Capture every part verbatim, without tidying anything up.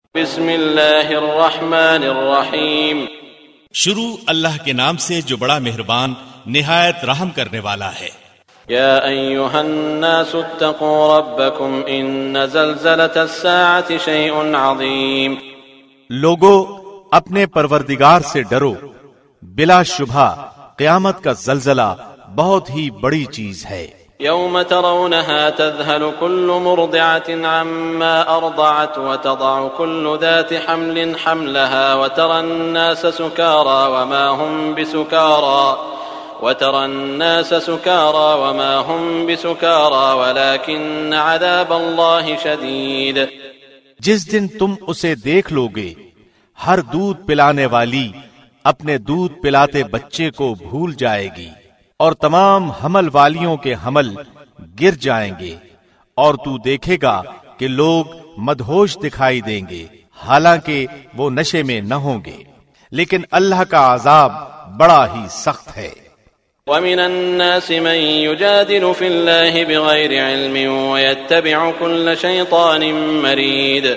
بسم اللہ الرحمن الرحیم، شروع اللہ کے نام سے جو بڑا مہربان نہایت رحم کرنے والا ہے۔ یا ایھا الناس اتقوا ربکم ان زلزلۃ الساعۃ شیء عظیم۔ لوگو اپنے پروردگار سے ڈرو، بلا شبہ قیامت کا زلزلہ بہت ہی بڑی چیز ہے۔ یوم ترونها تذهل كل مرضعة عما أرضعت وتضع كل ذات حمل حملها وترى الناس سكارى وما هم بسكارى وترى الناس سكارى وما هم بسكارى ولكن عذاب الله شديد۔ جس دن تم اسے دیکھ لو گے، ہر دودھ پلانے والی اپنے دودھ پلاتے بچے کو بھول جائے گی، اور تمام حمل والیوں کے حمل گر جائیں گے، اور تو دیکھے گا کہ لوگ مدہوش دکھائی دیں گے، حالانکہ وہ نشے میں نہ ہوں گے، لیکن اللہ کا عذاب بڑا ہی سخت ہے۔ وَمِنَ النَّاسِ مَن يُجَادِلُ فِي اللَّهِ بِغَيْرِ عِلْمٍ وَيَتَّبِعُ كُلَّ شَيْطَانٍ مَرِيدٍ۔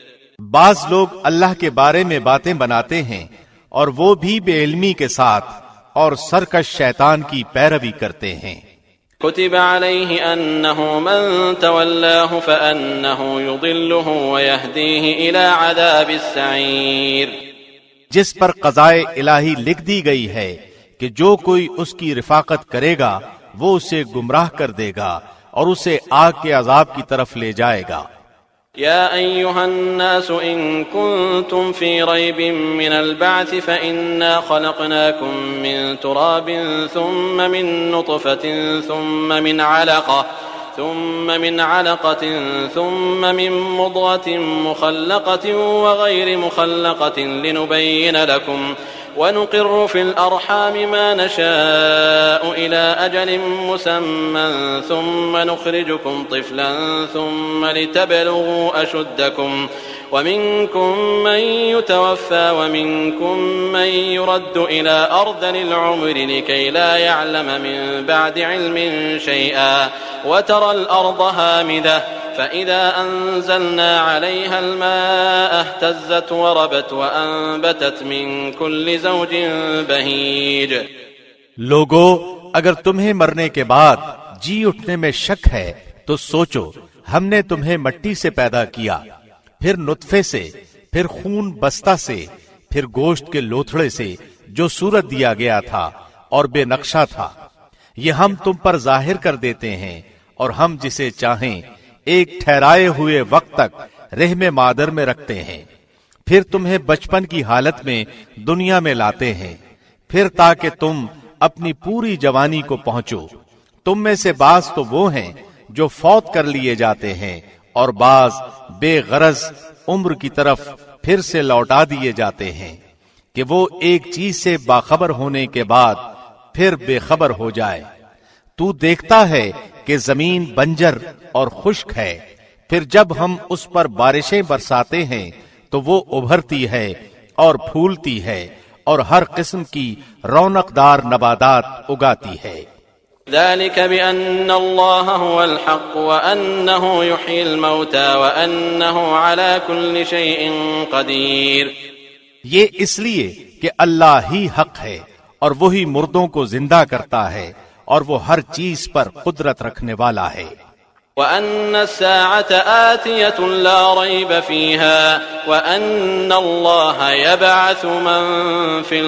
بعض لوگ اللہ کے بارے میں باتیں بناتے ہیں اور وہ بھی بے علمی کے ساتھ اور سرکش شیطان کی پیروی کرتے ہیں۔ كتب عليه أنه من تولاه فأنه يضله ويهديه إلى عذاب السعير۔ جس پر قضائے الہی لکھ دی گئی ہے کہ جو کوئی اس کی رفاقت کرے گا وہ اسے گمراہ کر دے گا اور اسے آگ کے عذاب کی طرف لے جائے گا۔ يا أيها الناس إن كنتم في ريب من البعث فإنا خلقناكم من تراب ثم من نطفة ثم من علقة ثم من علقة ثم من مضغة مخلقة وغير مخلقة لنبين لكم ونقر في الأرحام ما نشاء إلى أجل مسمى ثم نخرجكم طفلا ثم لتبلغوا أشدكم ومنكم من يتوفى ومنكم من يرد إلى أرذل العمر لكي لا يعلم من بعد علم شيئا وترى الأرض هامدة فإذا أنزلنا عليها الماء اهتزت وربت وأنبتت من كل زوج بهيج۔ لوگو اگر تمہیں مرنے کے بعد جی اٹھنے میں شک ہے تو سوچو، ہم نے تمہیں مٹی سے پیدا کیا، پھر نطفے سے، پھر خون بستہ سے، پھر گوشت کے لوتھڑے سے جو صورت دیا گیا تھا اور بے نقشہ تھا، یہ ہم تم پر ظاہر کر دیتے ہیں، اور ہم جسے چاہیں ایک ٹھہرائے ہوئے وقت تک رحم مادر میں رکھتے ہیں، پھر تمہیں بچپن کی حالت میں دنیا میں لاتے ہیں، پھر تاکہ تم اپنی پوری جوانی کو پہنچو۔ تم میں سے بعض تو وہ ہیں جو فوت کر لیے جاتے ہیں، اور بعض بے غرض عمر کی طرف پھر سے لوٹا دیے جاتے ہیں کہ وہ ایک چیز سے باخبر ہونے کے بعد پھر بے خبر ہو جائے۔ تو دیکھتا ہے کہ زمین بنجر اور خشک ہے، پھر جب ہم اس پر بارشیں برساتے ہیں تو وہ ابھرتی ہے اور پھولتی ہے اور ہر قسم کی رونق دار نباتات اگاتی ہے۔ ذلك بأن الله هو الحق وأنه يحيي الموتى وأنه على كل شيء قدير۔ یہ اس لیے کہ اللہ ہی حق ہے اور وہی مردوں کو زندہ کرتا ہے اور وہ ہر چیز پر قدرت رکھنے والا ہے۔ وَأَنَّ السَّاعَةَ آتِيَةٌ لَا رَيْبَ فِيهَا وَأَنَّ اللَّهَ يَبْعَثُ مَن فِي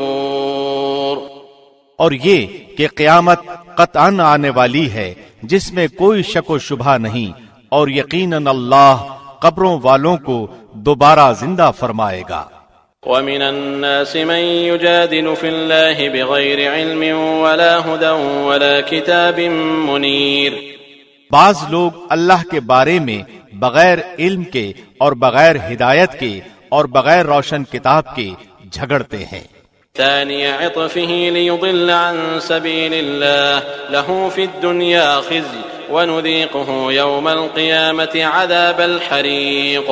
الْقُبُورِ۔ اور یہ کہ قیامت قطعاً آنے والی ہے جس میں کوئی شک و شبہ نہیں، اور یقیناً اللہ قبروں والوں کو دوبارہ زندہ فرمائے گا۔ وَمِنَ النَّاسِ مَن يُجَادِلُ فِي اللَّهِ بِغَيْرِ عِلْمٍ وَلَا هُدًى وَلَا كِتَابٍ مُنِيرٍ۔ بعض لوگ اللہ کے بارے میں بغیر علم کے اور بغیر ہدایت کے اور بغیر روشن کتاب کے جھگڑتے ہیں۔ ثاني عطفه ليضل عن سبيل الله له في الدنيا خزي ونذيقه يوم القيامة عذاب الحريق۔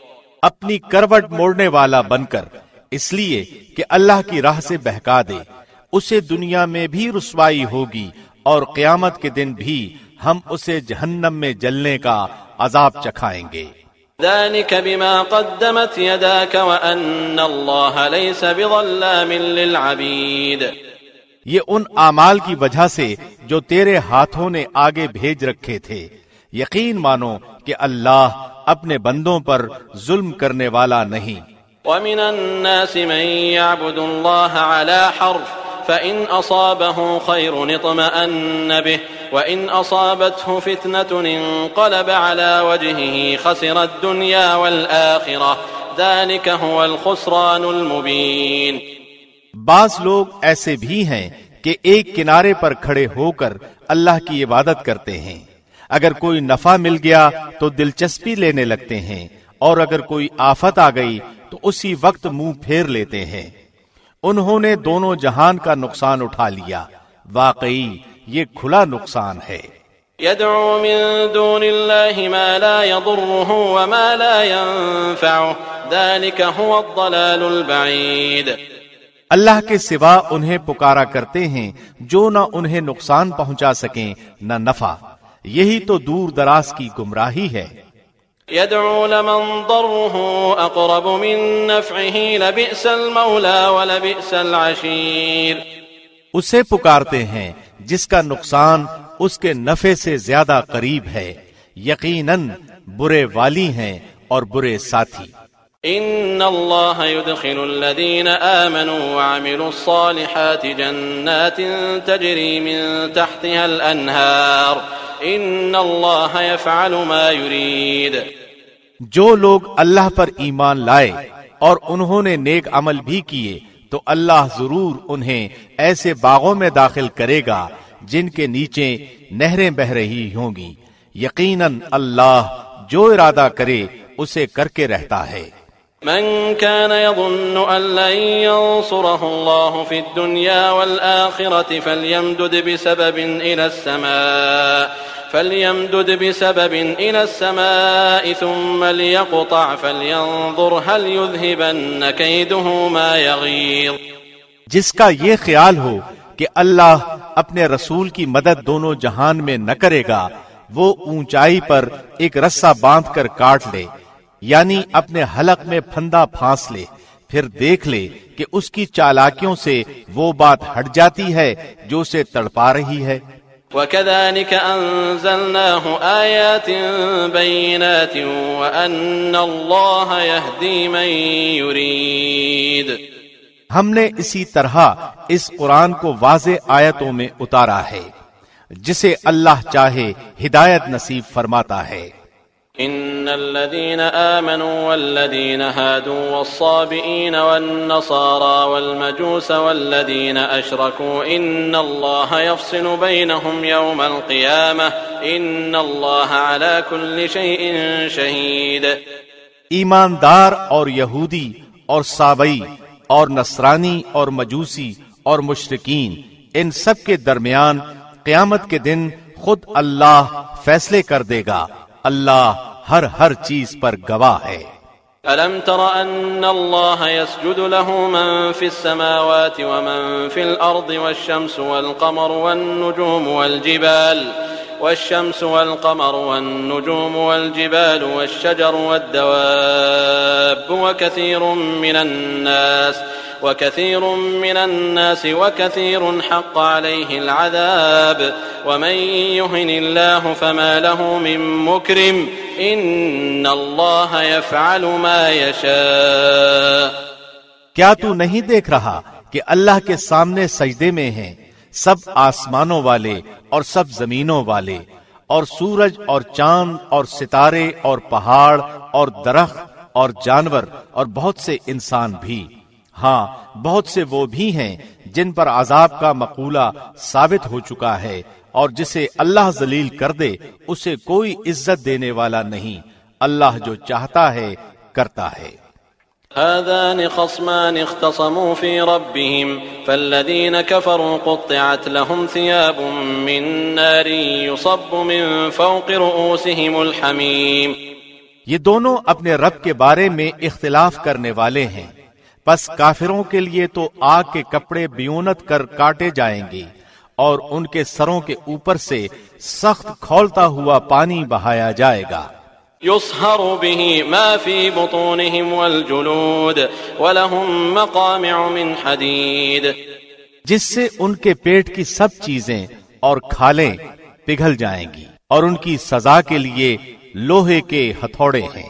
اپنی کروٹ موڑنے والا بن کر، اس لیے کہ اللہ کی راہ سے بہکا دے، اسے دنیا میں بھی رسوائی ہوگی اور قیامت کے دن بھی ہم اسے جہنم میں جلنے کا عذاب چکھائیں گے۔ ذلك بما قدمت يداك وأن الله ليس بظلام للعبيد. یہ ان اعمال کی وجہ سے جو تیرے ہاتھوں نے آگے بھیج رکھے تھے. یقین مانو کہ اللہ اپنے بندوں پر ظلم کرنے والا نہیں. ومن الناس من يعبد الله على حرف فإن أصابه خير اطمأن به وإن أصابته فتنة انقلب على وجهه خسر الدنيا والآخرة ذلك هو الخسران المبين. بعض لوگ ایسے بھی ہیں کہ ایک کنارے پر کھڑے ہو کر اللہ کی عبادت کرتے ہیں. اگر کوئی نفع مل گیا تو دلچسپی لینے لگتے ہیں اور اگر کوئی آفت آ گئی تو اسی وقت منہ پھیر لیتے ہیں. انہوں نے دونوں جہان کا نقصان اٹھا لیا. واقعی یہ کھلا نقصان ہے. يدعو من دون الله ما لا يضره وما لا ينفعه ذلك هو الضلال البعيد. اللہ کے سوا انہیں پکارا کرتے ہیں جو نہ انہیں نقصان پہنچا سکیں نہ نفع. یہی تو دور دراز کی گمراہی ہے. يدعو لمن ضره أقرب من نفعه لبئس المولى ولبئس العشير. اسے پکارتے ہیں جس کا نقصان اس کے نفع سے زیادہ قریب ہے. یقیناً برے والی ہیں اور برے ساتھی. ان اللہ يدخل الذين آمنوا وعملوا الصالحات جنات تجری من تحتها الانہار ان اللہ يفعل ما يريد. جو لوگ اللہ پر ایمان لائے اور انہوں نے نیک عمل بھی کیے تو اللہ ضرور انہیں ایسے باغوں میں داخل کرے گا جن کے نیچے نہریں بہ رہی ہوں گی. یقیناً اللہ جو ارادہ کرے اسے کر کے رہتا ہے. من كان يظن أن لن ينصره الله في الدنيا والآخرة فليمدد بسبب إلى السماء فليمدد بسبب إلى السماء ثم ليقطع فلينظر هل يذهبن كيده ما يغيظ. جس کا یہ خیال ہو کہ اللہ اپنے رسول کی مدد دونوں جہان میں نہ کرے گا وہ اونچائی پر ایک رسہ باندھ کر کاٹ لے یعنی اپنے حلق میں پھندا پھانس لے پھر دیکھ لے کہ اس کی چالاکیوں سے وہ بات ہٹ جاتی ہے جو اسے تڑپا رہی ہے. وَكَذَلِكَ أَنزَلْنَاهُ آيَاتٍ بَيِّنَاتٍ وَأَنَّ اللَّهَ يَهْدِي مَن يُرِيدُ. ہم نے اسی طرح اس قرآن کو واضح آیتوں میں اتارا ہے جسے اللہ چاہے ہدایت نصیب فرماتا ہے. ان الذين آمنوا والذين هادوا والصابئين والنصارى والمجوس والذين أشركوا إن الله يفصل بينهم يوم القيامة إن الله على كل شيء شهيد. ایماندار اور یہودی اور صابئی اور نصرانی اور مجوسی اور مشرکین ان سب کے درمیان قیامت کے دن خود اللہ فیصلے کر دے گا. اللہ ہر ہر چیز پر گواہ ہے. ألم تر أن الله يسجد له من في السماوات ومن في الأرض والشمس والقمر والنجوم والجبال والشمس والقمر والنجوم والجبال والشجر والدواب وكثير من الناس وكثير من الناس وكثير حق عليه العذاب ومن يهن الله فما له من مكرم ان الله يفعل ما يشاء. کیا تو نہیں دیکھ رہا کہ اللہ کے سامنے سجدے میں ہیں سب آسمانوں والے اور سب زمینوں والے اور سورج اور چاند اور ستارے اور پہاڑ اور درخت اور جانور اور بہت سے انسان بھی. ہاں بہت سے وہ بھی ہیں جن پر عذاب کا مقولہ ثابت ہو چکا ہے اور جسے اللہ ذلیل کر دے اسے کوئی عزت دینے والا نہیں. اللہ جو چاہتا ہے کرتا ہے. هذان خصمان اختصموا في ربهم فالذين كفروا قطعت لهم ثياب من نار يصب من فوق رؤوسهم الحميم. یہ دونوں اپنے رب کے بارے میں اختلاف کرنے والے ہیں پس کافروں کے لیے تو آگ کے کپڑے بیونت کر کاٹے جائیں گے اور ان کے سروں کے اوپر سے سخت کھولتا ہوا پانی بہایا جائے گا. يصهر به ما في بطونهم والجلود ولهم مقامع من حديد، جس سے ان کے پیٹ کی سب چیزیں اور کھالیں پگھل جائیں گی، اور ان کی سزا کے لیے لوہے کے ہتھوڑے ہیں۔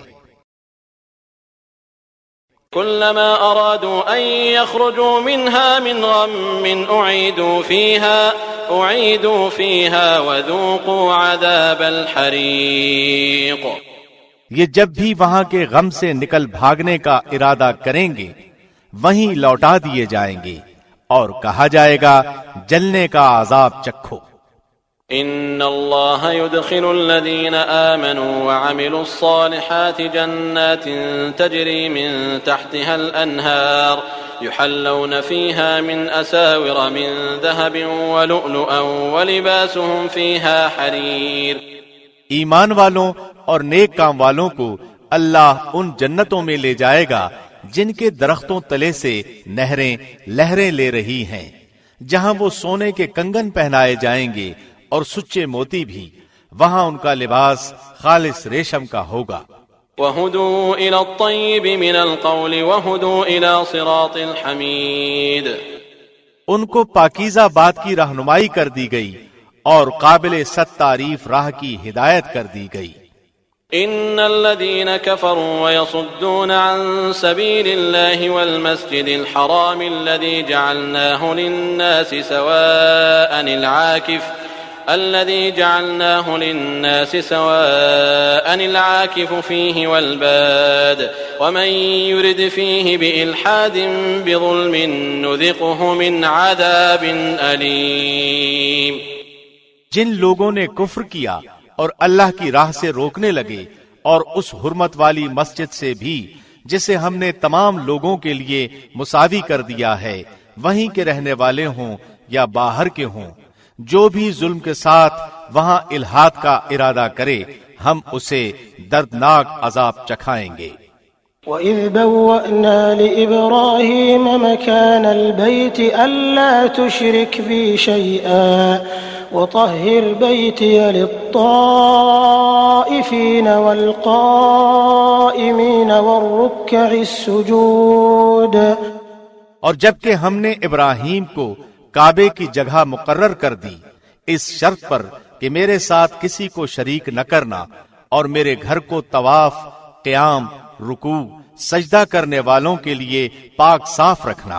كلما أرادوا أن يخرجوا منها من غم أعيدوا فيها أعيدوا فيها وذوقوا عذاب الحريق۔ یہ جب بھی وہاں کے غم سے نکل بھاگنے کا ارادہ کریں گے وہیں لوٹا دیے جائیں گے اور کہا جائے گا جلنے کا عذاب چکھو۔ ان اللہ يدخل الذین آمنوا وعملوا الصالحات جنات تجری من تحتها الانہار يحلون فيها من اساور من ذهب ولؤلؤا ولباسهم فيها حریر۔ ایمان والوں اور نیک کام والوں کو اللہ ان جنتوں میں لے جائے گا جن کے درختوں تلے سے نہریں لہریں لے رہی ہیں، جہاں وہ سونے کے کنگن پہنائے جائیں گے اور سچے موتی بھی، وہاں ان کا لباس خالص ریشم کا ہوگا۔ وَهُدُوا إِلَى الطَّيِّبِ مِنَ الْقَوْلِ وَهُدُوا إِلَى صِرَاطِ الْحَمِيدِ۔ ان کو پاکیزہ بات کی رہنمائی کر دی گئی اور قابل ست تعریف راہ کی ہدایت کر دی گئی۔ ان الذين كفروا ويصدون عن سبيل الله والمسجد الحرام الذي جعلناه للناس سواء العاكف الذي جعلناه للناس سواء العاكف فيه والباد ومن يرد فيه بإلحاد بظلم نذقه من عذاب أليم۔ جن لوگوں نے کفر کیا اور اللہ کی راہ سے روکنے لگے اور اس حرمت والی مسجد سے بھی جسے ہم نے تمام لوگوں کے لیے مساوی کر دیا ہے، وہیں کے رہنے والے ہوں یا باہر کے ہوں، جو بھی ظلم کے ساتھ وہاں الحاد کا ارادہ کرے ہم اسے دردناک عذاب چکھائیں گے۔ وَإِذْ بَوَّأْنَا لِإِبْرَاهِيمَ مَكَانَ الْبَيْتِ أَلَّا تُشْرِكْ بِي شَيْئًا وَطَهِّرْ بَيْتِيَ لِلطَّائِفِينَ وَالْقَائِمِينَ وَالرُّكَّعِ السُّجُودِ۔ اور جبکہ ہم نے ابراہیم کو کعبے کی جگہ مقرر کر دی اس شرط پر کہ میرے ساتھ کسی کو شریک نہ کرنا اور میرے گھر کو طواف، قیام، رکوع، سجدہ کرنے والوں کے لیے پاک صاف رکھنا۔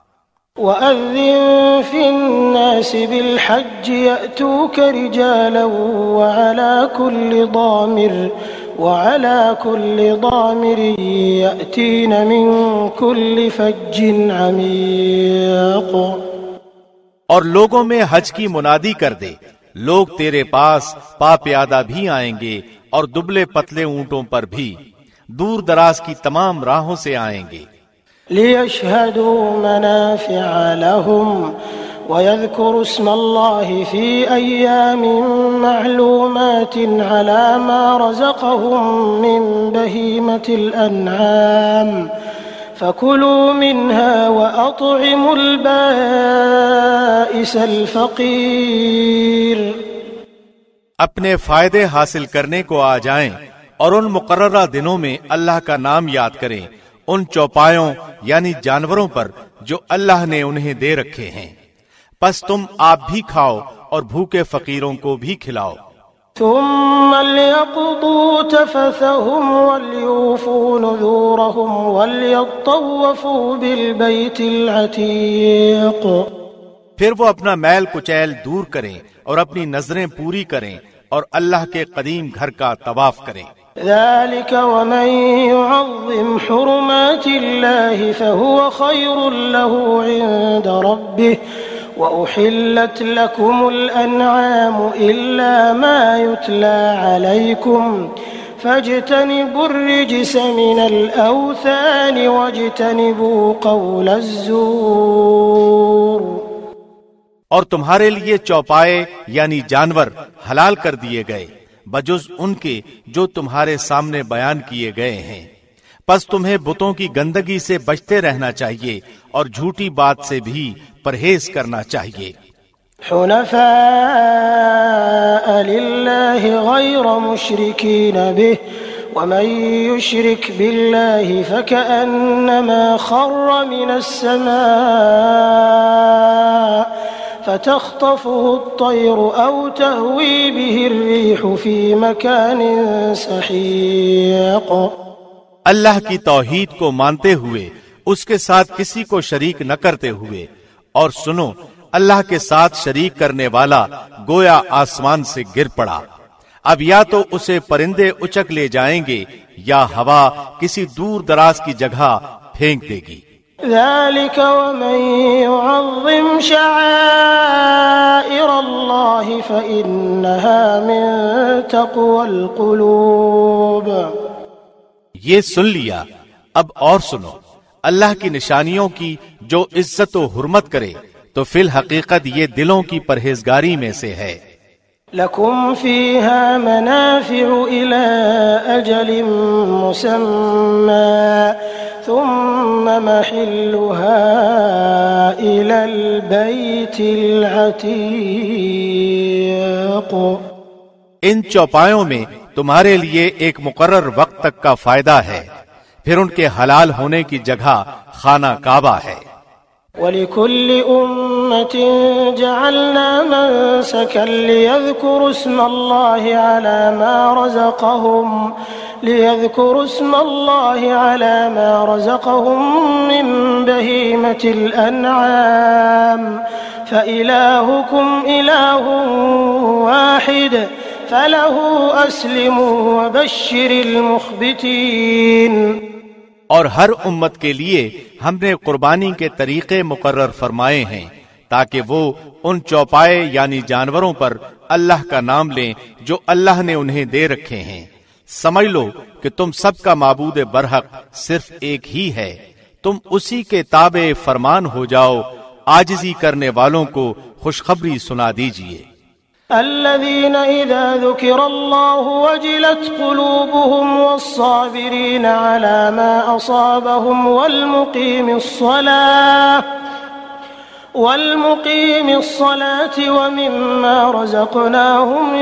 وَأَذِّن فِي النَّاسِ بِالْحَجِّ يَأْتُوكَ رِجَالًا وَعَلَى كُلِّ ضَامِرٍ وَعَلَى كُلِّ ضَامِرٍ يَأْتِينَ مِنْ كُلِّ فَجٍّ عَمِيقٍ۔ اور لوگوں میں حج کی منادی کر دے، لوگ تیرے پاس پا پیادہ بھی آئیں گے اور دبلے پتلے اونٹوں پر بھی، دور دراز کی تمام راہوں سے آئیں گے۔ لِيَشْهَدُوا مَنَافِعَ لَهُمْ وَيَذْكُرُوا اسْمَ اللَّهِ فِي أَيَّامٍ مَّعْلُومَاتٍ عَلَى مَا رَزَقَهُم مِّن بَهِيمَةِ الْأَنْعَامِ فَكُلُوا مِنْهَا وَأَطْعِمُوا الْبَائِسَ الْفَقِيرَ۔ اپنے فائدے حاصل کرنے کو آ جائیں اور ان مقررہ دنوں میں اللہ کا نام یاد کریں، ان چوپایوں یعنی جانوروں پر جو اللہ نے انہیں دے رکھے ہیں، پس تم آپ بھی کھاؤ اور بھوکے فقیروں کو بھی کھلاؤ۔ ثم ليقضوا تفثهم وليوفوا نذورهم وليطوفوا بالبيت العتيق۔ پھر وہ اپنا میل کچیل دور کریں اور اپنی نظریں پوری کریں اور اللہ کے قدیم گھر کا طواف کریں۔ ذلك ومن يعظم حرمات الله فهو خير له عند ربه وأحلت لكم الأنعام إلا ما يتلى عليكم فاجتنبوا الرجس من الأوثان واجتنبوا قول الزور۔ اور تمہارے لیے چوپائے یعنی جانور حلال کر دیے گئے بجز ان کے جو تمہارے سامنے بیان کیے گئے ہیں، پس تمہیں بتوں کی گندگی سے بچتے رہنا چاہیے اور جھوٹی بات سے بھی پرہیز کرنا چاہیے۔ حنفاء للہ غیر مشرکین به ومن يشرك بالله فكأنما خر من السماء فتخطفه الطير أو تهوي به الريح في مكان سحيق۔ اللہ کی توحید کو مانتے ہوئے اس کے ساتھ کسی کو شریک نہ کرتے ہوئے، اور سنو اللہ کے ساتھ شریک کرنے والا گویا آسمان سے گر پڑا، اب یا تو اسے پرندے اچک لے جائیں گے یا ہوا کسی دور دراز کی جگہ پھینک دے گی۔ ذلك ومن يعظم شعائر الله فإنها من تقوى القلوب۔ یہ سن لیا، اب اور سنو، اللہ کی نشانیوں کی جو عزت و حرمت کرے تو فی الحقیقت یہ دلوں کی پرہیزگاری میں سے ہے۔ لکم فیہا منافع الی اجل مسمی ثم محلها الی البیت العتیق۔ ان چوپایوں میں تمہارے لیے ایک مقرر وقت تک کا فائدہ ہے، پھر ان کے حلال ہونے کی جگہ خانہ کعبہ ہے۔ وَلِكُلِّ أُمَّةٍ جَعَلْنَا مَنسَكًا لِيَذْكُرُوا اسْمَ اللَّهِ عَلَى مَا رَزَقَهُمْ لِيَذْكُرُوا اسْمَ اللَّهِ عَلَى مَا رَزَقَهُمْ مِنْ بَهِيمَةِ الْأَنْعَامِ فَإِلَٰهُكُمْ إِلَٰهٌ وَاحِدٌ فَلَهُ أَسْلِمُوا وَبَشِّرِ الْمُخْبِتِينَ۔ اور ہر امت کے لیے ہم نے قربانی کے طریقے مقرر فرمائے ہیں تاکہ وہ ان چوپائے یعنی جانوروں پر اللہ کا نام لیں جو اللہ نے انہیں دے رکھے ہیں۔ سمجھ لو کہ تم سب کا معبود برحق صرف ایک ہی ہے، تم اسی کے تابع فرمان ہو جاؤ، عاجزی کرنے والوں کو خوشخبری سنا دیجئے۔ الذين إذا ذكر الله وجلت قلوبهم والصابرين على ما أصابهم والمقيم الصلاة والمقيم الصلاة ومما رزقناهم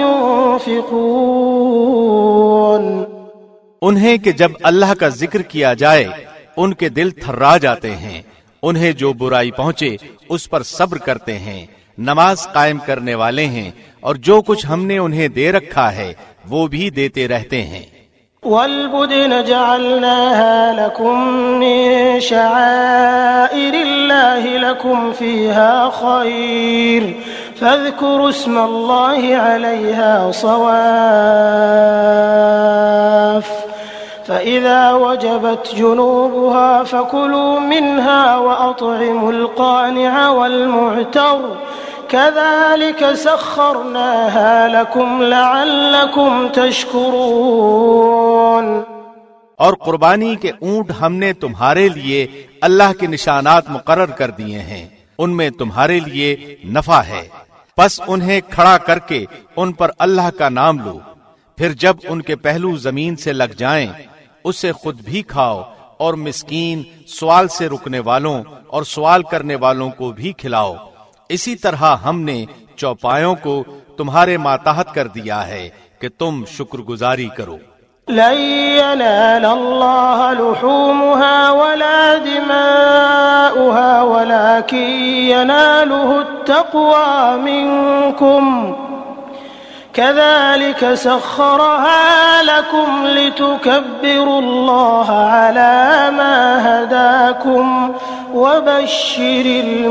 ينفقون۔ انہیں کہ جب اللہ کا ذکر کیا جائے ان کے دل تھرا جاتے ہیں، انہیں جو برائی پہنچے اس پر صبر کرتے ہیں، نماز قائم کرنے والے ہیں، اور جو کچھ ہم نے انہیں دے رکھا ہے وہ بھی دیتے رہتے ہیں۔ وَالْبُدْنَ جَعَلْنَاهَا لَكُمْ مِنْ شَعَائِرِ اللَّهِ لَكُمْ فِيهَا خَيْرٌ فَاذْكُرُوا اسْمَ اللَّهِ عَلَيْهَا صَوَافَّ فَإِذَا وَجَبَتْ جُنُوبُهَا فَكُلُوا مِنْهَا وَأَطْعِمُوا الْقَانِعَ وَالْمُعْتَرَّ كَذَلِكَ سَخَّرْنَاهَا لَكُمْ لَعَلَّكُمْ تَشْكُرُونَ۔ اور قربانی کے اونٹ ہم نے تمہارے لیے اللہ کے نشانات مقرر کر دیے ہیں، ان میں تمہارے لیے نفع ہے، پس انہیں کھڑا کر کے ان پر اللہ کا نام لو، پھر جب ان کے پہلو زمین سے لگ جائیں اسے خود بھی کھاؤ، اور مسکین، سوال سے رکنے والوں اور سوال کرنے والوں کو بھی کھلاؤ۔ اسی طرح ہم نے چوپایوں کو تمہارے ماتحت کر دیا ہے کہ تم شکر گزاری کرو۔ لن ينال الله لحومها ولا دماؤها ولكن يناله التقوى منكم كذلك سخرها لكم لتكبروا الله على ما هداكم وبشر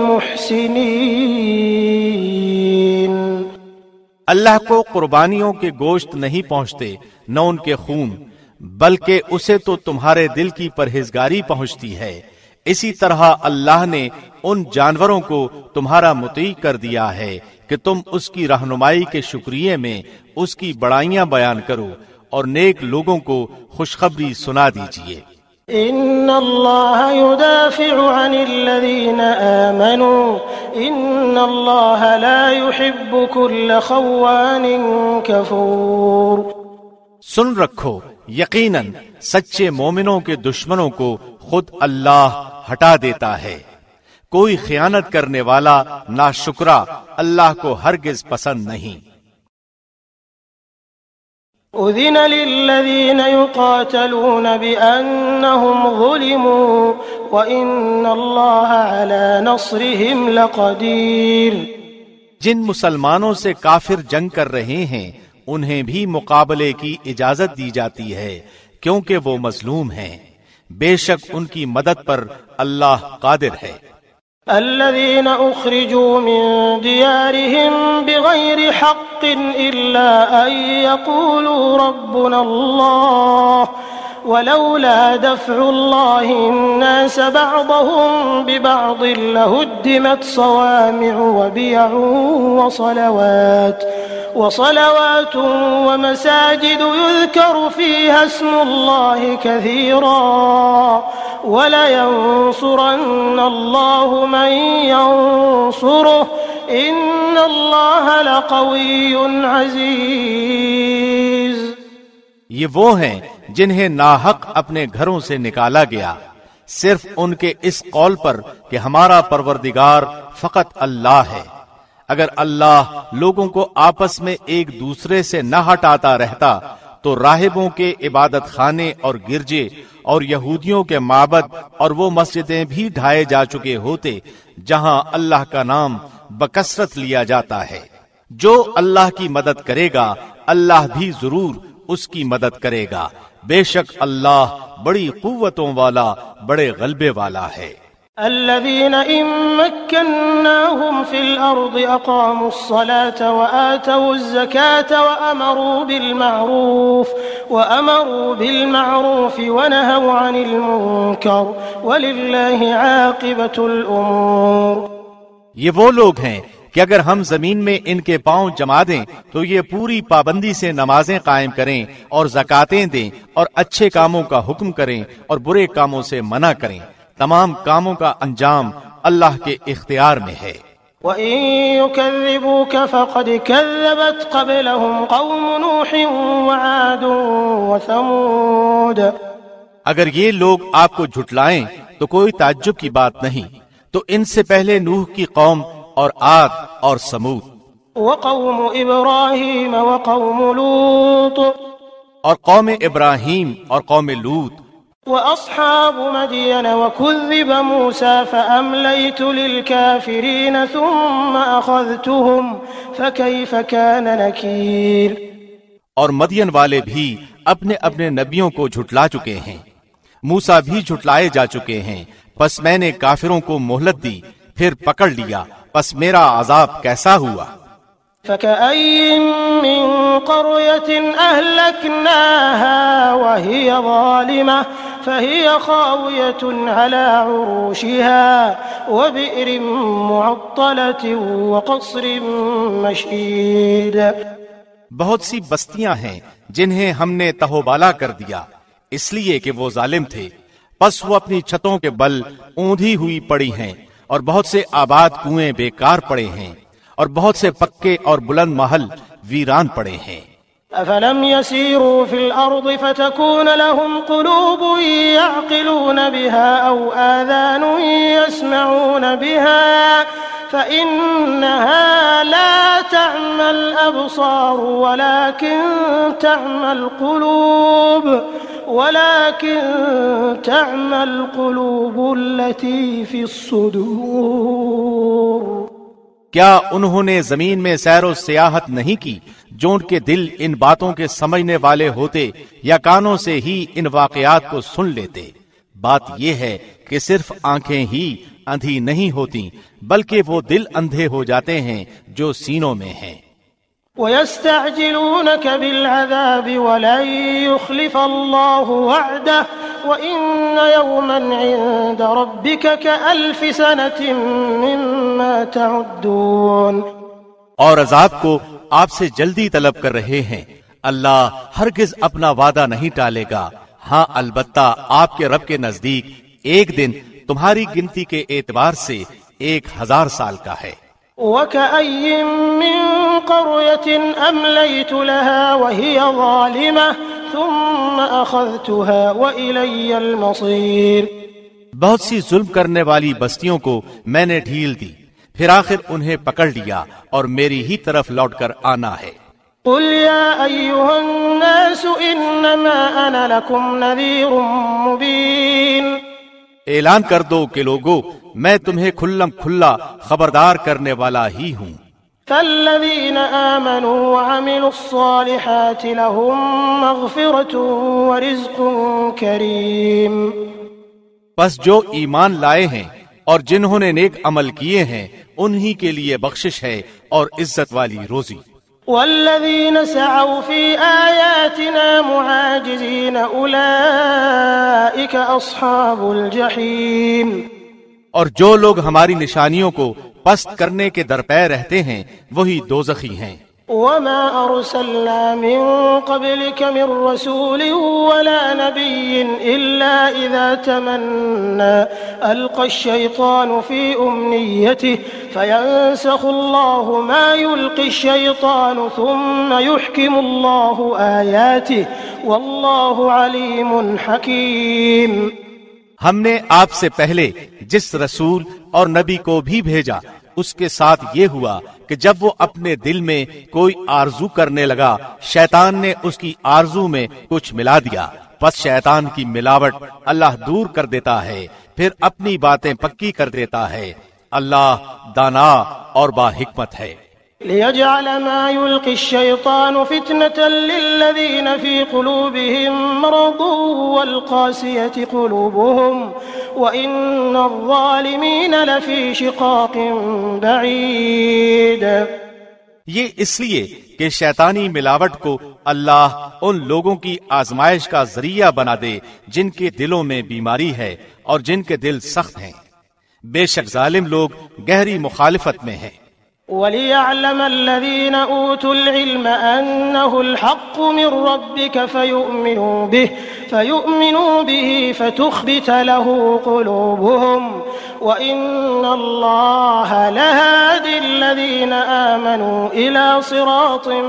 المحسنين۔ اللہ کو قربانیوں کے گوشت نہیں پہنچتے نہ ان کے خون، بلکہ اسے تو تمہارے دل کی پرہیزگاری پہنچتی ہے۔ اسی طرح اللہ نے ان جانوروں کو تمہارا مطیع کر دیا ہے کہ تم اس کی رہنمائی کے شکریہ میں اس کی بڑائیاں بیان کرو اور نیک لوگوں کو خوشخبری سنا دیجیے۔ ان اللہ يدافع عن الذین آمنوا ان اللہ لا يحب كل خوان کفور۔ سن رکھو، یقیناً سچے مومنوں کے دشمنوں کو خود اللہ ہٹا دیتا ہے، کوئی خیانت کرنے والا ناشکرا اللہ کو ہرگز پسند نہیں۔ أذن للذين يقاتلون بأنهم ظلموا وإن الله على نصرهم لقدير۔ جن مسلمانوں سے کافر جنگ کر رہے ہیں انہیں بھی مقابلے کی اجازت دی جاتی ہے کیونکہ وہ مظلوم ہیں، بے شک ان کی مدد پر اللہ قادر ہے۔ الذين أخرجوا من ديارهم بغير حق إلا أن يقولوا ربنا الله ولولا دفع الله الناس بعضهم ببعض لهدمت صوامع وبيع وصلوات وصلوات ومساجد يذكر فيها اسم الله كثيرا وَلَيَنصُرَنَّ اللَّهُ مَن يَنصُرُهُ إِنَّ اللَّهَ لَقَوِيٌّ عَزِيزٌ۔ یہ وہ ہیں جنہیں ناحق اپنے گھروں سے نکالا گیا صرف ان کے اس قول پر کہ ہمارا پروردگار فقط اللہ ہے۔ اگر اللہ لوگوں کو آپس میں ایک دوسرے سے نہ ہٹاتا رہتا تو راہبوں کے عبادت خانے اور گرجے اور یہودیوں کے معبد اور وہ مسجدیں بھی ڈھائے جا چکے ہوتے جہاں اللہ کا نام بکثرت لیا جاتا ہے۔ جو اللہ کی مدد کرے گا اللہ بھی ضرور اس کی مدد کرے گا، بے شک اللہ بڑی قوتوں والا بڑے غلبے والا ہے۔ الذين إن مكناهم في الأرض أقاموا الصلاة وآتوا الزكاة وأمروا بالمعروف وأمروا بالمعروف ونهوا عن المنكر ولله عاقبة الأمور۔ یہ وہ لوگ ہیں کہ اگر ہم زمین میں ان کے پاؤں جما دیں تو یہ پوری پابندی سے نمازیں قائم کریں اور زکاتیں دیں اور اچھے کاموں کا حکم کریں اور برے کاموں سے منع کریں، تمام کاموں کا انجام اللہ کے اختیار میں ہے۔ وَإِن يُكَذِّبُوكَ فَقَدْ كَذَّبَتْ قَبْلَهُمْ قَوْمُ نُوحٍ وَعَادٌ وَثَمُودَ۔ اگر یہ لوگ آپ کو جھٹلائیں تو کوئی تعجب کی بات نہیں، تو ان سے پہلے نوح کی قوم اور عاد اور سمود، وقوم ابراہیم وقوم لوط، اور قوم ابراہیم اور قوم لوط، وأصحاب مدين وكذب موسى فأمليت للكافرين ثم أخذتهم فكيف كان نكير۔ اور مدین والے بھی اپنے اپنے نبیوں کو جھٹلا چکے ہیں، موسیٰ بھی جھٹلائے جا چکے ہیں، پس میں نے کافروں کو مہلت دی پھر پکڑ لیا، پس میرا عذاب کیسا ہوا۔ فَكَأَيٍّ مِّن قَرْيَةٍ أَهْلَكْنَاهَا وَهِيَ ظَالِمَةٌ فَهِيَ خَاوِيَةٌ عَلَى عُرُوشِهَا وَبِئْرٍ مُّعَطَّلَةٍ وَقَصْرٍ مَّشِيدٍ۔ بہت سی بستیاں ہیں جنہیں ہم نے تہو بالا کر دیا اس لیے کہ وہ ظالم تھے، پس وہ اپنی چھتوں کے بل اوندھی ہوئی پڑی ہیں، اور بہت سے آباد کنویں بیکار پڑے ہیں، اور بہت سے پکے اور بلند محل ویران پڑے ہیں۔ أفلم يسيروا في الأرض فتكون لهم قلوب يعقلون بها أو آذان يسمعون بها فإنها لا تعمى الأبصار ولكن تعمى القلوب ولكن تعمى القلوب التي في الصدور۔ کیا انہوں نے زمین میں سیر و سیاحت نہیں کی جو ان کے دل ان باتوں کے سمجھنے والے ہوتے یا کانوں سے ہی ان واقعات کو سن لیتے؟ بات یہ ہے کہ صرف آنکھیں ہی اندھی نہیں ہوتی بلکہ وہ دل اندھے ہو جاتے ہیں جو سینوں میں ہیں۔ وَيَسْتَعْجِلُونَكَ بِالْعَذَابِ وَلَن يُخْلِفَ اللَّهُ وَعْدَهُ وَإِنَّ يَوْمًا عِندَ رَبِّكَ كَأَلْفِ سَنَةٍ مِّمَّا تَعُدُّونَ۔ اور عذاب کو آپ سے جلدی طلب کر رہے ہیں، اللہ ہرگز اپنا وعدہ نہیں ٹالے گا، ہاں البتہ آپ کے رب کے نزدیک ایک دن تمہاری گنتی کے اعتبار سے ایک ہزار سال کا ہے۔ وَكَأَيٍّ مِّن قَرْيَةٍ أَمْلَيْتُ لَهَا وَهِيَ ظَالِمَةٌ ثُمَّ أَخَذْتُهَا وَإِلَيَّ الْمَصِيرُ۔ بہت سی ظلم کرنے والی بستیوں کو میں نے ڈھیل دی، پھر آخر انہیں پکڑ لیا اور میری ہی طرف لوٹ کر آنا ہے۔ قل يا أيها الناس إنما أنا لكم نذير مبين. اعلان کر دو کہ لوگو میں تمہیں کھلم کھلا خبردار کرنے والا ہی ہوں. فالذين آمنوا وعملوا الصالحات لهم مغفرة ورزق كريم. پس جو ایمان لائے ہیں اور جنہوں نے نیک عمل کیے ہیں انہی کے لیے بخشش ہے اور عزت والی روزی. والذين سعوا في آياتنا معاجزين أولئك أصحاب الجحيم. اور جو لوگ ہماری نشانیوں کو پست کرنے کے درپے رہتے ہیں وہی دوزخی ہیں. وما أرسلنا من قبلك من رسول ولا نبي إلا إذا تمنى ألقى الشيطان في أمنيته فينسخ الله ما يلقي الشيطان ثم يحكم الله آياته والله عليم حكيم. ہم نے آپ سے پہلے جس رسول اور نبی کو بھی بھیجا اس کے ساتھ یہ ہوا کہ جب وہ اپنے دل میں کوئی آرزو کرنے لگا شیطان نے اس کی آرزو میں کچھ ملا دیا، پس شیطان کی ملاوٹ اللہ دور کر دیتا ہے، پھر اپنی باتیں پکی کر دیتا ہے. اللہ دانا اور با حکمت ہے. ليجعل ما يلقي الشيطان فتنة للذين في قلوبهم مرض والقاسية قلوبهم وإن الظالمين لفي شقاق بعيد. یہ اس لیے کہ شیطانی ملاوٹ کو اللہ ان لوگوں کی آزمائش کا ذریعہ بنا دے جن کے دلوں میں بیماری ہے اور جن کے دل سخت ہیں. بے شک ظالم لوگ گہری مخالفت میں ہیں. وَلِيَعْلَمَ الَّذِينَ أُوتُوا الْعِلْمَ أَنَّهُ الْحَقُّ مِنْ رَبِّكَ فَيُؤْمِنُوا بِهِ فَيُؤْمِنُوا بِهِ فَتُخْبِتَ لَهُ قُلُوبُهُمْ وَإِنَّ اللَّهَ لَهَادِ الَّذِينَ آمَنُوا إِلَى صِرَاطٍ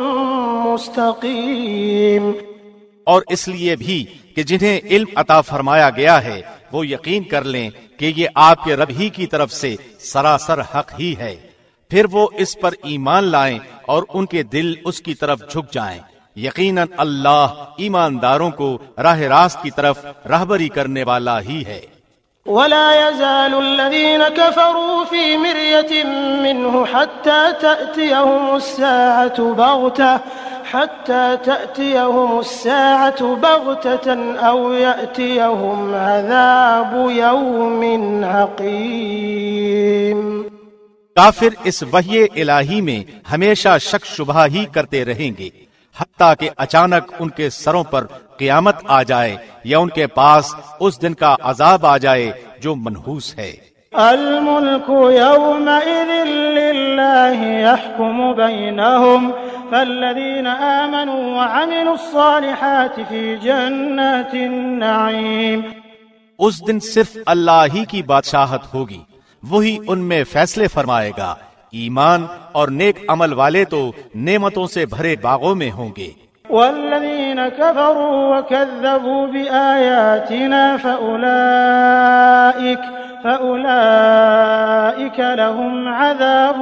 مُسْتَقِيمٍ. اور اس لیے بھی کہ جنہیں علم عطا فرمایا گیا ہے وہ یقین کر لیں کہ یہ آپ کے رب ہی کی طرف سے سراسر حق ہی ہے، پھر وہ اس پر ایمان لائیں اور ان کے دل اس کی طرف جھک جائیں. یقیناً اللہ ایمانداروں کو راہ راست کی طرف راہبری کرنے والا ہی ہے. ولا يزال الذين كفروا في مرية منه حتى تأتيهم الساعة بغتة حتى تأتيهم الساعة بغتة أو يأتيهم عذاب يوم عقيم. کافر اس وحی الہی میں ہمیشہ شک شبہ ہی کرتے رہیں گے حتیٰ کہ اچانک ان کے سروں پر قیامت آ جائے یا ان کے پاس اس دن کا عذاب آ جائے جو منحوس ہے. الملك يومئذ لله يحكم بينهم فالذين آمنوا وعملوا الصالحات في جنات النعيم. اس دن صرف اللہ ہی کی بادشاہت ہوگی، وہی ان میں فیصلے فرمائے گا. ایمان اور نیک عمل والے تو نعمتوں سے بھرے باغوں میں ہوں گے. والذين كفروا وكذبوا بآياتنا فأولئك فأولئك لهم عذاب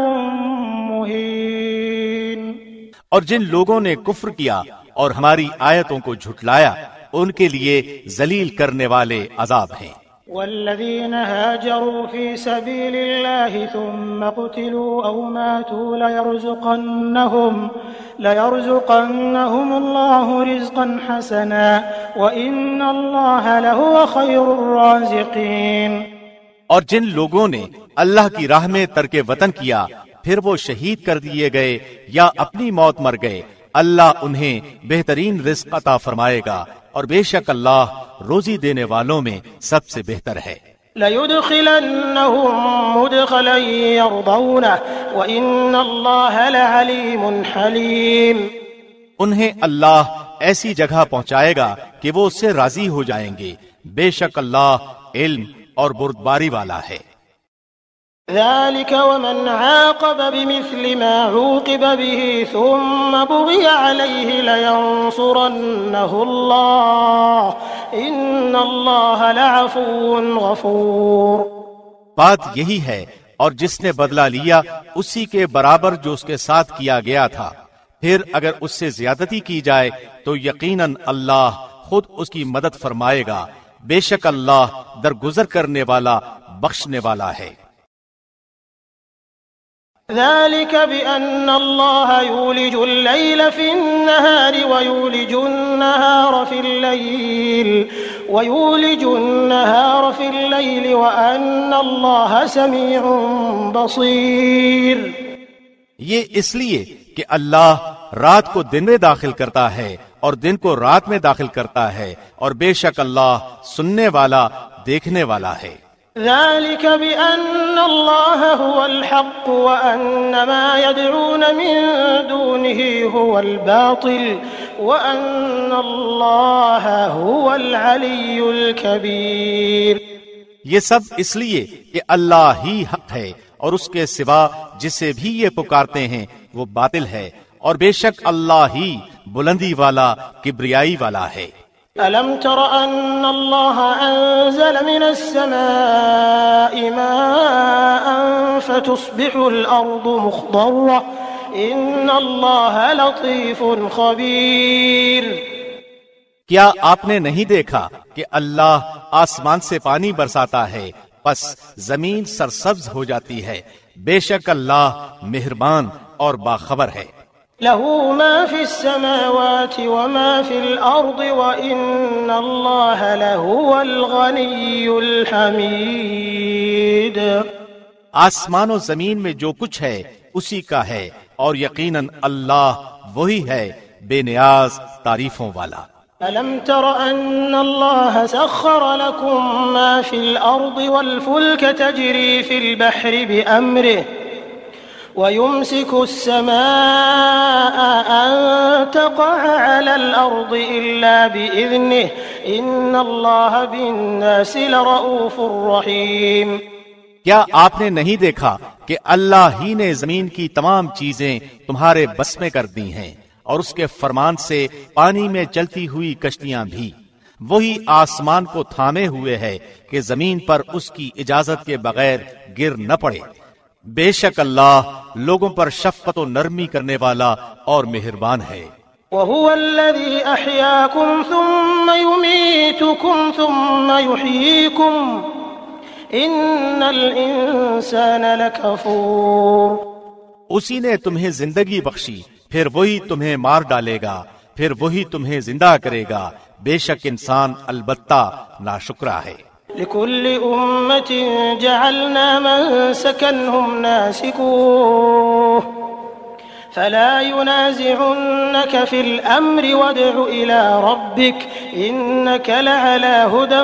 مهين. اور جن لوگوں نے کفر کیا اور ہماری آیتوں کو جھٹلایا ان کے لیے ذلیل کرنے والے عذاب ہیں. والذين هاجروا في سبيل الله ثم قتلوا أو ماتوا ليرزقنهم ليرزقنهم الله رزقا حسنا وإن الله لهو خير الرازقين. اور جن لوگوں نے اللہ کی راہ میں ترک وطن کیا پھر وہ شہید کر دیے گئے یا اپنی موت مر گئے، اللہ انہیں بہترین رزق عطا فرمائے گا اور بے شک اللہ روزی دینے والوں میں سب سے بہتر ہے. لَيُدْخِلَنَّهُمْ مُدْخَلًا يَرْضَوْنَهُ وَإِنَّ اللَّهَ لَعَلِيمٌ حَلِيمٌ. انہیں اللہ ایسی جگہ پہنچائے گا کہ وہ اس سے راضی ہو جائیں گے، بے شک اللہ علم اور بردباری والا ہے. ذلك ومن عاقب بمثل ما عوقب به ثم بغي عليه لينصرنه الله إن الله لعفو غفور. بات یہی ہے، اور جس نے بدلہ لیا اسی کے برابر جو اس کے ساتھ کیا گیا تھا، پھر اگر اس سے زیادتی کی جائے تو یقیناً اللہ خود اس کی مدد فرمائے گا، بے شک اللہ درگزر کرنے والا بخشنے والا ہے۔ ذلك بأن الله يولج الليل في النهار ويولج النهار في الليل ويولج النهار في الليل وأن الله سميع بصير۔ یہ اس لیے کہ اللہ رات کو دن میں داخل کرتا ہے اور دن کو رات میں داخل کرتا ہے، اور بے شک اللہ سننے والا دیکھنے والا ہے۔ ذلك بأن الله هو الحق وأن ما يدعون من دونه هو الباطل وأن الله هو العلي الكبير۔ یہ سب اس لیے کہ اللہ ہی حق ہے اور اس کے سوا جسے بھی یہ پکارتے ہیں وہ باطل ہے، اور بے شک اللہ ہی بلندی والا کبریائی والا ہے۔ ألم تر أن الله أنزل من السماء ماء فتصبح الأرض مخضرة إن الله لطيف خبير۔ کیا آپ نے نہیں دیکھا کہ اللہ آسمان سے پانی برساتا ہے پس زمین سرسبز ہو جاتی ہے، بے شک اللہ مہربان اور باخبر ہے۔ له ما في السماوات وما في الأرض وإن الله لهو الغني الحميد۔ آسمان و زمین میں جو کچھ ہے اسی کا ہے، اور یقیناً اللہ وہی ہے بے نیاز تعریفوں والا۔ ألم تر أن الله سخر لكم ما في الأرض والفلك تجري في البحر بأمره ويمسك السماء أن تقع على الأرض إلا بإذنه إن الله بالناس لرؤوف رحيم۔ کیا آپ نے نہیں دیکھا کہ اللہ ہی نے زمین کی تمام چیزیں تمہارے بس میں کر دی ہیں، اور اس کے فرمان سے پانی میں چلتی ہوئی کشتیاں بھی، وہی آسمان کو تھامے ہوئے ہے کہ زمین پر اس کی اجازت کے بغیر گر نہ پڑے، بے شک اللہ لوگوں پر شفقت و نرمی کرنے والا اور مہربان ہے۔ وهو الذي أحياكم ثم يميتكم ثم يحييكم إن الإنسان لكفور۔ اسی نے تمہیں زندگی بخشی، پھر وہی تمہیں مار ڈالے گا، پھر وہی تمہیں زندہ کرے گا، بے شک انسان البتہ ناشکرا ہے۔ لكل أمة جعلنا منسكا هم ناسكوه فلا ينازعنك في الأمر وادع إلى ربك إنك لعلى هدى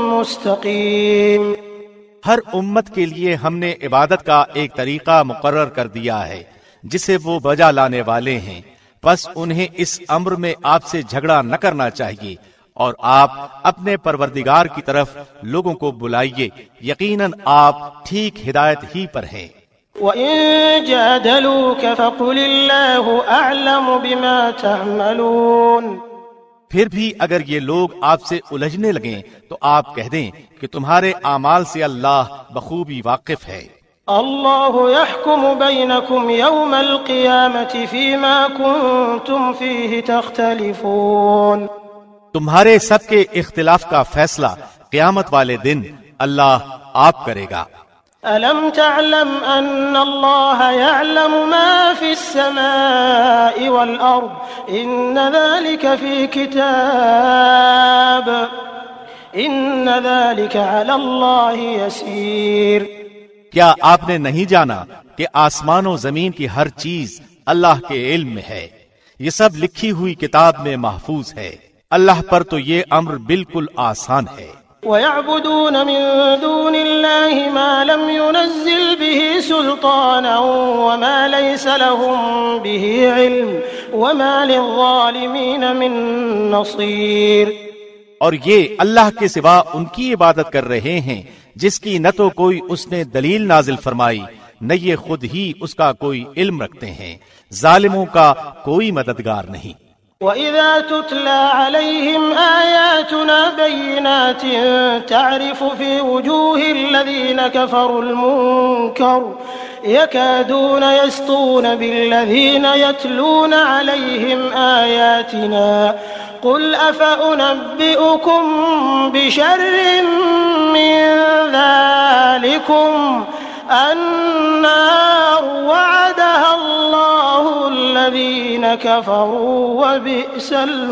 مستقيم۔ ہر امت کے لیے ہم نے عبادت کا ایک طریقہ مقرر کر دیا ہے جسے وہ بجا لانے والے ہیں، پس انہیں اس امر میں آپ سے جھگڑا نہ کرنا چاہیے، اور آپ اپنے پروردگار کی طرف لوگوں کو بلائیے، یقیناً آپ ٹھیک ہدایت ہی پر ہیں۔ وَإِن جَادَلُوكَ فَقُلِ اللَّهُ أَعْلَمُ بِمَا تَعْمَلُونَ۔ پھر بھی اگر یہ لوگ آپ سے الجھنے لگیں تو آپ کہہ دیں کہ تمہارے اعمال سے اللہ بخوبی واقف ہے۔ اللہ يحكم بينكم يوم القيامة فيما كنتم فيه تختلفون۔ تمہارے سب کے اختلاف کا فیصلہ قیامت والے دن اللہ آپ کرے گا۔ ألم تعلم أن الله يعلم ما في السماء والأرض إن ذلك في كتاب إن ذلك على الله يسير۔ کیا آپ نے نہیں جانا کہ آسمان و زمین کی ہر چیز اللہ کے علم میں ہے، یہ سب لکھی ہوئی کتاب میں محفوظ ہے، اللہ پر تو یہ امر بالکل آسان ہے۔ وَيَعْبُدُونَ مِن دُونِ اللَّهِ مَا لَمْ يُنَزِّلْ بِهِ سُلْطَانًا وَمَا لَيْسَ لَهُم بِهِ عِلْمٌ وَمَا لِلظَّالِمِينَ مِن نَّصِيرٍ۔ اور یہ اللہ کے سوا ان کی عبادت کر رہے ہیں جس کی نہ تو کوئی اس نے دلیل نازل فرمائی، نہ یہ خود ہی اس کا کوئی علم رکھتے ہیں، ظالموں کا کوئی مددگار نہیں۔ وَإِذَا تُتْلَى عَلَيْهِمْ آيَاتُنَا بَيِّنَاتٍ تَعْرِفُ فِي وُجُوهِ الَّذِينَ كَفَرُوا الْمُنكَرَ يكادون يسطون بالذين يتلون عليهم آياتنا قل أفأنبئكم بشر من ذلكم النار وعدها الله الذين كفروا وبئس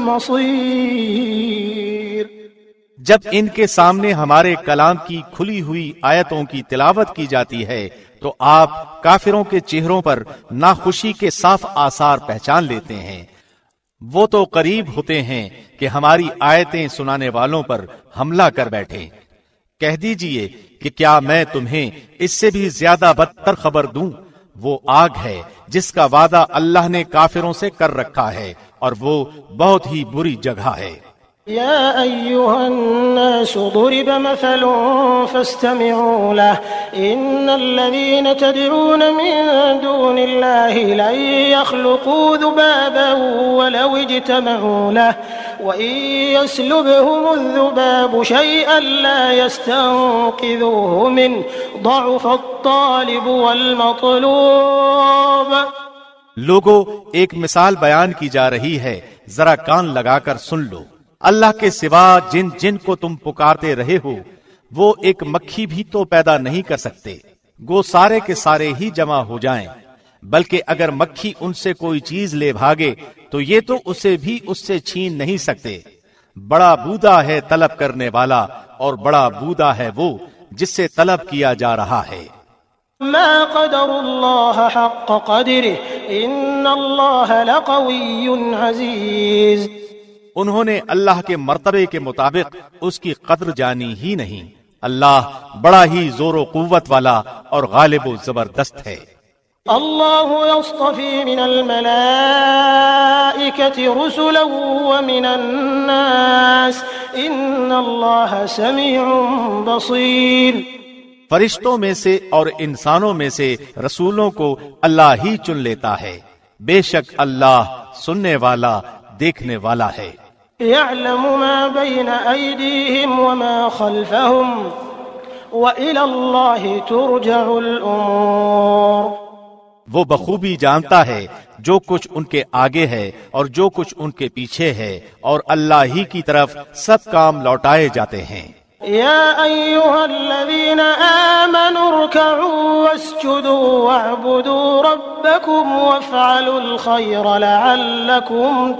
المصير۔ جب ان کے سامنے ہمارے کلام کی کھلی ہوئی آیتوں کی تلاوت کی جاتی ہے تو آپ کافروں کے چہروں پر ناخوشی کے صاف آثار پہچان لیتے ہیں۔ وہ تو قریب ہوتے ہیں کہ ہماری آیتیں سنانے والوں پر حملہ کر بیٹھے۔ کہہ دیجئے کہ کیا میں تمہیں اس سے بھی زیادہ بدتر خبر دوں؟ وہ آگ ہے جس کا وعدہ اللہ نے کافروں سے کر رکھا ہے اور وہ بہت ہی بری جگہ ہے۔ يا أيها الناس ضرب مثل فاستمعوا له إن الذين تدعون من دون الله لن يخلقوا ذبابا ولو اجتمعوا له وإن يسلبهم الذباب شيئا لا يستنقذوه منه ضعف الطالب والمطلوب۔ لوگو، ایک مثال بیان کی جا رہی ہے، ذرا کان لگا کر سن لو۔ اللہ کے سوا جن جن کو تم پکارتے رہے ہو وہ ایک مکھی بھی تو پیدا نہیں کر سکتے، گو سارے کے سارے ہی جمع ہو جائیں، بلکہ اگر مکھی ان سے کوئی چیز لے بھاگے تو یہ تو اسے بھی اس سے چھین نہیں سکتے۔ بڑا بودا ہے طلب کرنے والا اور بڑا بودا ہے وہ جس سے طلب کیا جا رہا ہے۔ ما قدر اللہ حق قدره ان اللہ لقوی عزیز۔ انہوں نے اللہ کے مرتبے کے مطابق اس کی قدر جانی ہی نہیں۔ اللہ بڑا ہی زور و قوت والا اور غالب و زبردست ہے۔ اللہ یصطفی من الملائکۃ رسلا ومن الناس ان اللہ سمیع بصیر۔ فرشتوں میں سے اور انسانوں میں سے رسولوں کو اللہ ہی چن لیتا ہے، بے شک اللہ سننے والا دیکھنے والا ہے۔ يعلم ما بين أيديهم وما خلفهم وإلى الله ترجع الأمور۔ وہ بخوبی جانتا ہے جو کچھ ان کے آگے ہے اور جو کچھ ان کے پیچھے ہے، اور اللہ ہی کی طرف سب کام لوٹائے جاتے ہیں۔ يا أيها الذين آمنوا اركعوا واسجدوا واعبدوا ربكم وافعلوا الخير لعلكم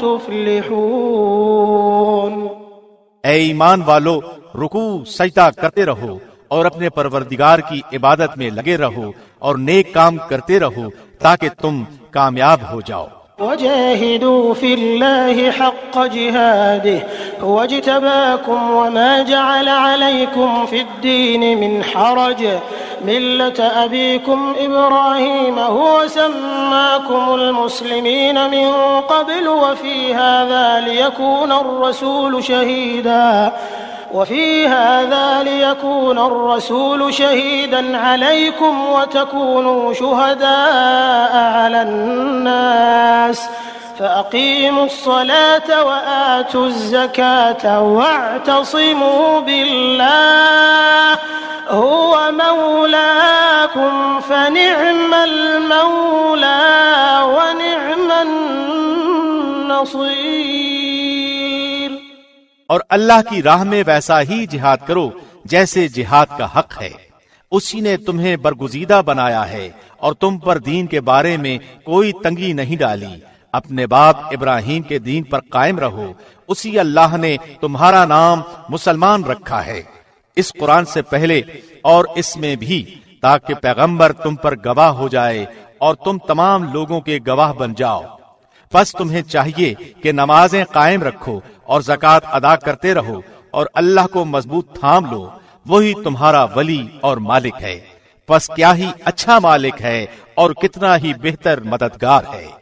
تفلحون۔ اے ایمان والو، رکوع سجدہ کرتے رہو اور اپنے پروردگار کی عبادت میں لگے رہو اور نیک کام کرتے رہو تاکہ تم کامیاب ہو جاؤ۔ وجاهدوا في الله حق جهاده هو اجتباكم وما جعل عليكم في الدين من حرج ملة أبيكم إبراهيم هو سماكم المسلمين من قبل وفي هذا ليكون الرسول شهيدا وفي هذا ليكون الرسول شهيدا عليكم وتكونوا شهداء على الناس فأقيموا الصلاة وآتوا الزكاة واعتصموا بالله هو مولاكم فنعم المولى ونعم النصير۔ اور اللہ کی راہ میں ویسا ہی جہاد کرو جیسے جہاد کا حق ہے، اسی نے تمہیں برگزیدہ بنایا ہے اور تم پر دین کے بارے میں کوئی تنگی نہیں ڈالی۔ اپنے باپ ابراہیم کے دین پر قائم رہو، اسی اللہ نے تمہارا نام مسلمان رکھا ہے اس قرآن سے پہلے اور اس میں بھی، تاکہ پیغمبر تم پر گواہ ہو جائے اور تم تمام لوگوں کے گواہ بن جاؤ۔ پس تمہیں چاہیے کہ نمازیں قائم رکھو اور زکوٰۃ ادا کرتے رہو اور اللہ کو مضبوط تھام لو، وہی تمہارا ولی اور مالک ہے۔ پس کیا ہی اچھا مالک ہے اور کتنا ہی بہتر مددگار ہے۔